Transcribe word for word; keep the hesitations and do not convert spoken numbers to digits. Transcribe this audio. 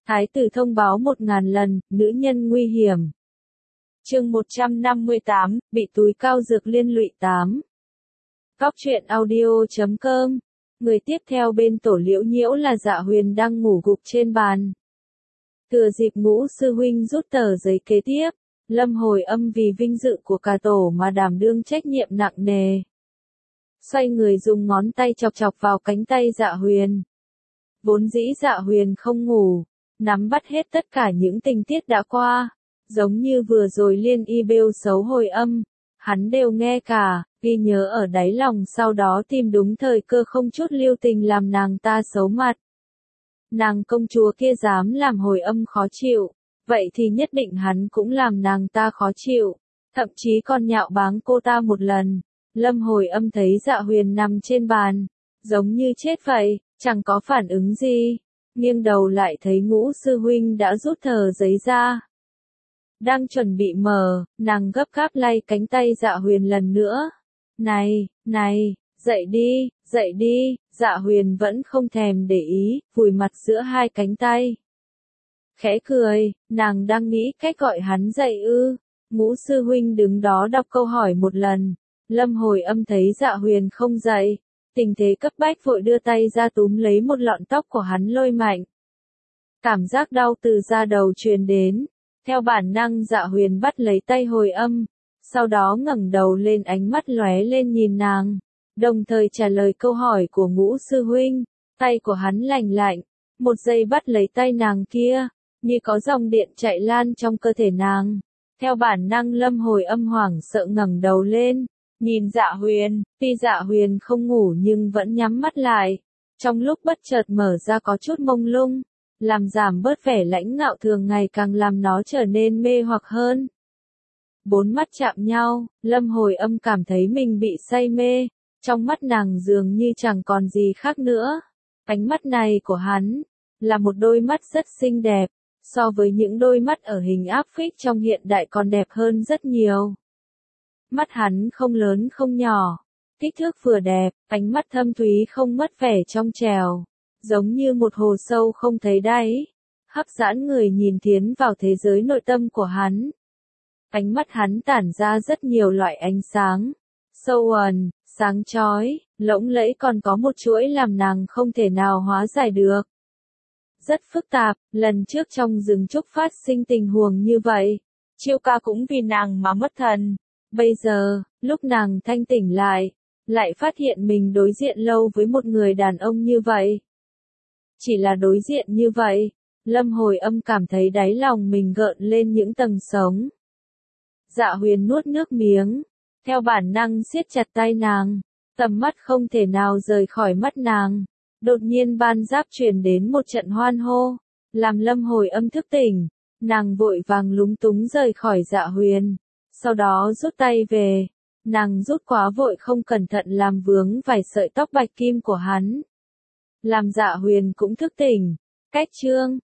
Thái tử thông báo một ngàn lần, nữ nhân nguy hiểm. Chương một trăm năm mươi tám, bị túi cao dược liên lụy tám. Góc truyện audio chấm com. Người tiếp theo bên Tổ Liễu Nhiễu là Dạ Huyền đang ngủ gục trên bàn. Thừa dịp Ngũ sư huynh rút tờ giấy kế tiếp, Lâm Hồi Âm vì vinh dự của cả tổ mà đảm đương trách nhiệm nặng nề. Xoay người dùng ngón tay chọc chọc vào cánh tay Dạ Huyền. Vốn dĩ Dạ Huyền không ngủ, nắm bắt hết tất cả những tình tiết đã qua, giống như vừa rồi Liên Y bêu xấu Hồi Âm, hắn đều nghe cả, ghi nhớ ở đáy lòng, sau đó tìm đúng thời cơ không chút lưu tình làm nàng ta xấu mặt. Nàng công chúa kia dám làm Hồi Âm khó chịu, vậy thì nhất định hắn cũng làm nàng ta khó chịu, thậm chí còn nhạo báng cô ta một lần. Lâm Hồi Âm thấy Dạ Huyền nằm trên bàn, giống như chết vậy, chẳng có phản ứng gì, nghiêng đầu lại thấy Ngũ sư huynh đã rút tờ giấy ra. Đang chuẩn bị mở, nàng gấp gáp lay cánh tay Dạ Huyền lần nữa. Này, này, dậy đi, dậy đi, Dạ Huyền vẫn không thèm để ý, vùi mặt giữa hai cánh tay. Khẽ cười, nàng đang nghĩ cách gọi hắn dậy ư. Ngũ sư huynh đứng đó đọc câu hỏi một lần. Lâm Hồi Âm thấy Dạ Huyền không dậy, tình thế cấp bách vội đưa tay ra túm lấy một lọn tóc của hắn lôi mạnh. Cảm giác đau từ da đầu truyền đến, theo bản năng Dạ Huyền bắt lấy tay Hồi Âm, sau đó ngẩng đầu lên, ánh mắt lóe lên nhìn nàng, đồng thời trả lời câu hỏi của Ngũ sư huynh. Tay của hắn lành lạnh, một giây bắt lấy tay nàng kia, như có dòng điện chạy lan trong cơ thể nàng. Theo bản năng Lâm Hồi Âm hoảng sợ ngẩng đầu lên, nhìn Dạ Huyền, tuy Dạ Huyền không ngủ nhưng vẫn nhắm mắt lại, trong lúc bất chợt mở ra có chút mông lung, làm giảm bớt vẻ lãnh ngạo thường ngày, càng làm nó trở nên mê hoặc hơn. Bốn mắt chạm nhau, Lâm Hồi Âm cảm thấy mình bị say mê, trong mắt nàng dường như chẳng còn gì khác nữa. Ánh mắt này của hắn, là một đôi mắt rất xinh đẹp, so với những đôi mắt ở hình áp phích trong hiện đại còn đẹp hơn rất nhiều. Mắt hắn không lớn không nhỏ, kích thước vừa đẹp, ánh mắt thâm thúy không mất vẻ trong trèo, giống như một hồ sâu không thấy đáy, hấp dẫn người nhìn tiến vào thế giới nội tâm của hắn. Ánh mắt hắn tản ra rất nhiều loại ánh sáng, sâu ẩn, sáng chói, lộng lẫy, còn có một chuỗi làm nàng không thể nào hóa giải được. Rất phức tạp, lần trước trong rừng trúc phát sinh tình huống như vậy, Chiêu ca cũng vì nàng mà mất thần. Bây giờ, lúc nàng thanh tỉnh lại, lại phát hiện mình đối diện lâu với một người đàn ông như vậy. Chỉ là đối diện như vậy, Lâm Hồi Âm cảm thấy đáy lòng mình gợn lên những tầng sống. Dạ Huyền nuốt nước miếng, theo bản năng siết chặt tay nàng, tầm mắt không thể nào rời khỏi mắt nàng. Đột nhiên ban giáp truyền đến một trận hoan hô, làm Lâm Hồi Âm thức tỉnh, nàng vội vàng lúng túng rời khỏi Dạ Huyền, sau đó rút tay về, nàng rút quá vội không cẩn thận làm vướng vài sợi tóc bạch kim của hắn. Làm Dạ Huyền cũng thức tỉnh. Cách chương